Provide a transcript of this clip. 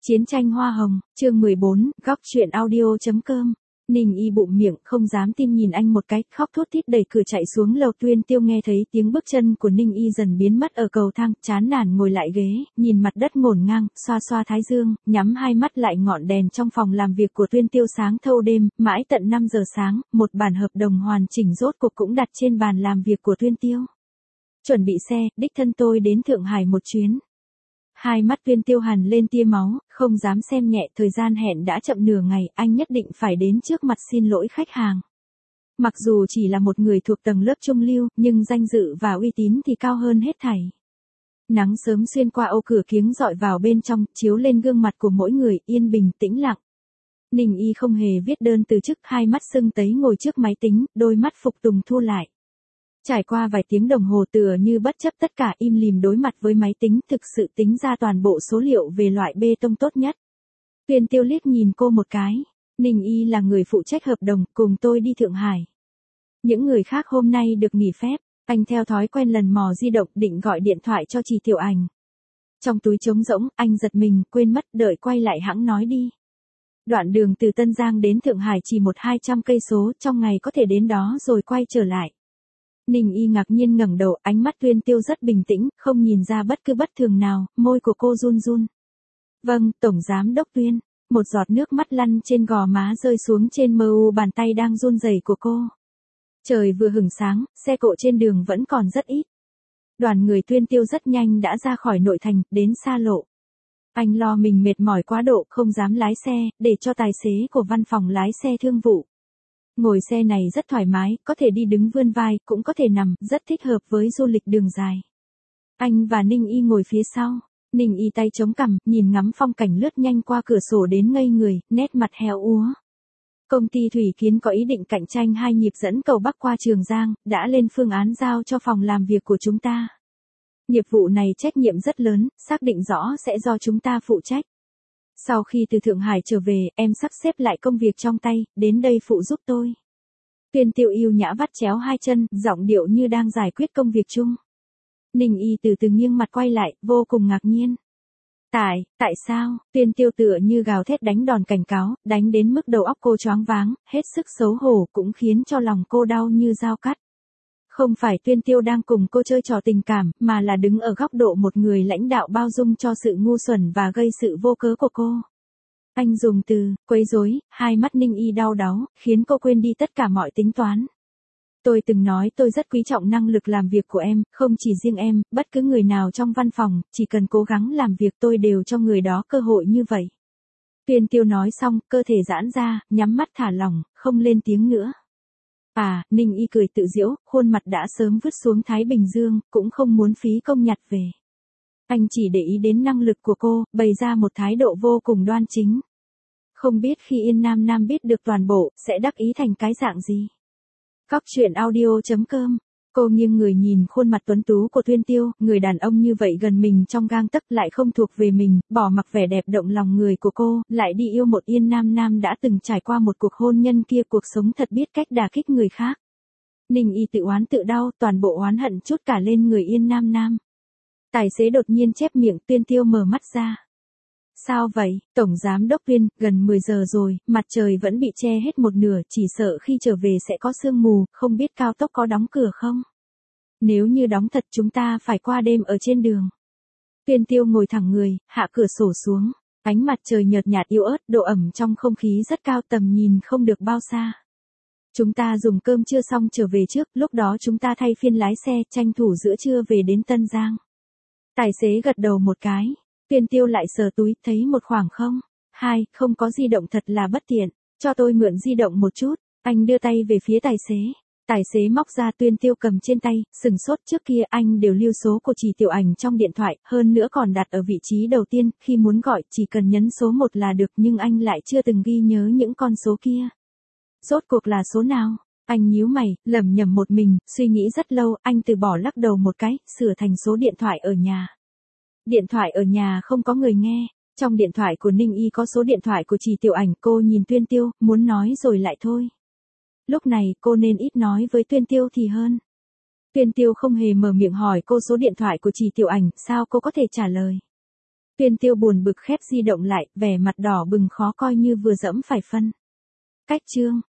Chiến tranh hoa hồng, chương 14, góc truyện audio.com. Ninh Y bụng miệng, không dám tin nhìn anh một cái, khóc thút thít đẩy cửa chạy xuống lầu. Tuyên Tiêu nghe thấy tiếng bước chân của Ninh Y dần biến mất ở cầu thang, chán nản ngồi lại ghế, nhìn mặt đất ngổn ngang, xoa xoa thái dương, nhắm hai mắt lại. Ngọn đèn trong phòng làm việc của Tuyên Tiêu sáng thâu đêm, mãi tận 5 giờ sáng, một bản hợp đồng hoàn chỉnh rốt cuộc cũng đặt trên bàn làm việc của Tuyên Tiêu. Chuẩn bị xe, đích thân tôi đến Thượng Hải một chuyến. Hai mắt Tuyên Tiêu hằn lên tia máu, không dám xem nhẹ, thời gian hẹn đã chậm nửa ngày, anh nhất định phải đến trước mặt xin lỗi khách hàng. Mặc dù chỉ là một người thuộc tầng lớp trung lưu, nhưng danh dự và uy tín thì cao hơn hết thảy. Nắng sớm xuyên qua ô cửa kiếng dọi vào bên trong, chiếu lên gương mặt của mỗi người, yên bình tĩnh lặng. Ninh Y không hề viết đơn từ chức, hai mắt sưng tấy ngồi trước máy tính, đôi mắt phục tùng thu lại. Trải qua vài tiếng đồng hồ tựa như bất chấp tất cả, im lìm đối mặt với máy tính, thực sự tính ra toàn bộ số liệu về loại bê tông tốt nhất. Tuyên Tiêu liếc nhìn cô một cái. Ninh Y là người phụ trách hợp đồng, cùng tôi đi Thượng Hải. Những người khác hôm nay được nghỉ phép. Anh theo thói quen lần mò di động, định gọi điện thoại cho chị Tiểu Ảnh. Trong túi trống rỗng, anh giật mình, quên mất, đợi quay lại hẵng nói đi. Đoạn đường từ Tân Giang đến Thượng Hải chỉ 100-200 cây số, trong ngày có thể đến đó rồi quay trở lại. Ninh Y ngạc nhiên ngẩng đầu, ánh mắt Tuyên Tiêu rất bình tĩnh, không nhìn ra bất cứ bất thường nào, môi của cô run run. Vâng, Tổng Giám Đốc Tuyên. Một giọt nước mắt lăn trên gò má rơi xuống trên mu bàn tay đang run rẩy của cô. Trời vừa hửng sáng, xe cộ trên đường vẫn còn rất ít. Đoàn người Tuyên Tiêu rất nhanh đã ra khỏi nội thành, đến xa lộ. Anh lo mình mệt mỏi quá độ, không dám lái xe, để cho tài xế của văn phòng lái xe thương vụ. Ngồi xe này rất thoải mái, có thể đi đứng vươn vai, cũng có thể nằm, rất thích hợp với du lịch đường dài. Anh và Ninh Y ngồi phía sau. Ninh Y tay chống cằm, nhìn ngắm phong cảnh lướt nhanh qua cửa sổ đến ngây người, nét mặt héo úa. Công ty Thủy Kiến có ý định cạnh tranh 2 nhịp dẫn cầu Bắc qua Trường Giang, đã lên phương án giao cho phòng làm việc của chúng ta. Nghiệp vụ này trách nhiệm rất lớn, xác định rõ sẽ do chúng ta phụ trách. Sau khi từ Thượng Hải trở về, em sắp xếp lại công việc trong tay, đến đây phụ giúp tôi. Tuyên Tiêu yêu nhã vắt chéo hai chân, giọng điệu như đang giải quyết công việc chung. Ninh Y từ từ nghiêng mặt quay lại, vô cùng ngạc nhiên. Tại sao? Tuyên Tiêu tựa như gào thét đánh đòn cảnh cáo, đánh đến mức đầu óc cô choáng váng, hết sức xấu hổ, cũng khiến cho lòng cô đau như dao cắt. Không phải Tuyên Tiêu đang cùng cô chơi trò tình cảm, mà là đứng ở góc độ một người lãnh đạo bao dung cho sự ngu xuẩn và gây sự vô cớ của cô. Anh dùng từ quấy rối, hai mắt Ninh Y đau đáu, khiến cô quên đi tất cả mọi tính toán. Tôi từng nói tôi rất quý trọng năng lực làm việc của em, không chỉ riêng em, bất cứ người nào trong văn phòng, chỉ cần cố gắng làm việc tôi đều cho người đó cơ hội như vậy. Tuyên Tiêu nói xong, cơ thể giãn ra, nhắm mắt thả lỏng, không lên tiếng nữa. Ninh Y cười tự giễu, khuôn mặt đã sớm vứt xuống Thái Bình Dương, cũng không muốn phí công nhặt về. Anh chỉ để ý đến năng lực của cô, bày ra một thái độ vô cùng đoan chính. Không biết khi Yên Nam Nam biết được toàn bộ, sẽ đắc ý thành cái dạng gì. Góc truyện audio.com. Cô nghiêng người nhìn khuôn mặt tuấn tú của Tuyên Tiêu, người đàn ông như vậy gần mình trong gang tấc lại không thuộc về mình, bỏ mặc vẻ đẹp động lòng người của cô, lại đi yêu một Yên Nam Nam đã từng trải qua một cuộc hôn nhân kia, cuộc sống thật biết cách đả kích người khác. Ninh Y tự oán tự đau, toàn bộ oán hận chút cả lên người Yên Nam Nam. Tài xế đột nhiên chép miệng, Tuyên Tiêu mở mắt ra. Sao vậy, Tổng Giám Đốc Tuyên, gần 10 giờ rồi, mặt trời vẫn bị che hết một nửa, chỉ sợ khi trở về sẽ có sương mù, không biết cao tốc có đóng cửa không? Nếu như đóng thật chúng ta phải qua đêm ở trên đường. Tuyên Tiêu ngồi thẳng người, hạ cửa sổ xuống, ánh mặt trời nhợt nhạt yếu ớt, độ ẩm trong không khí rất cao, tầm nhìn không được bao xa. Chúng ta dùng cơm trưa xong trở về trước, lúc đó chúng ta thay phiên lái xe, tranh thủ giữa trưa về đến Tân Giang. Tài xế gật đầu một cái. Tuyên Tiêu lại sờ túi, thấy một khoảng không. Không có di động thật là bất tiện, cho tôi mượn di động một chút. Anh đưa tay về phía tài xế. Tài xế móc ra, Tuyên Tiêu cầm trên tay, sừng sốt, trước kia anh đều lưu số của chị Tiểu Ảnh trong điện thoại, hơn nữa còn đặt ở vị trí đầu tiên, khi muốn gọi chỉ cần nhấn số 1 là được, nhưng anh lại chưa từng ghi nhớ những con số kia. Rốt cuộc là số nào? Anh nhíu mày, lẩm nhẩm một mình, suy nghĩ rất lâu, anh từ bỏ lắc đầu một cái, sửa thành số điện thoại ở nhà. Điện thoại ở nhà không có người nghe. Trong điện thoại của Ninh Y có số điện thoại của chị Tiểu Ảnh, cô nhìn Tuyên Tiêu, muốn nói rồi lại thôi. Lúc này cô nên ít nói với Tuyên Tiêu thì hơn. Tuyên Tiêu không hề mở miệng hỏi cô số điện thoại của chị Tiểu Ảnh, sao cô có thể trả lời. Tuyên Tiêu buồn bực khép di động lại, vẻ mặt đỏ bừng khó coi như vừa dẫm phải phân. Cách chương.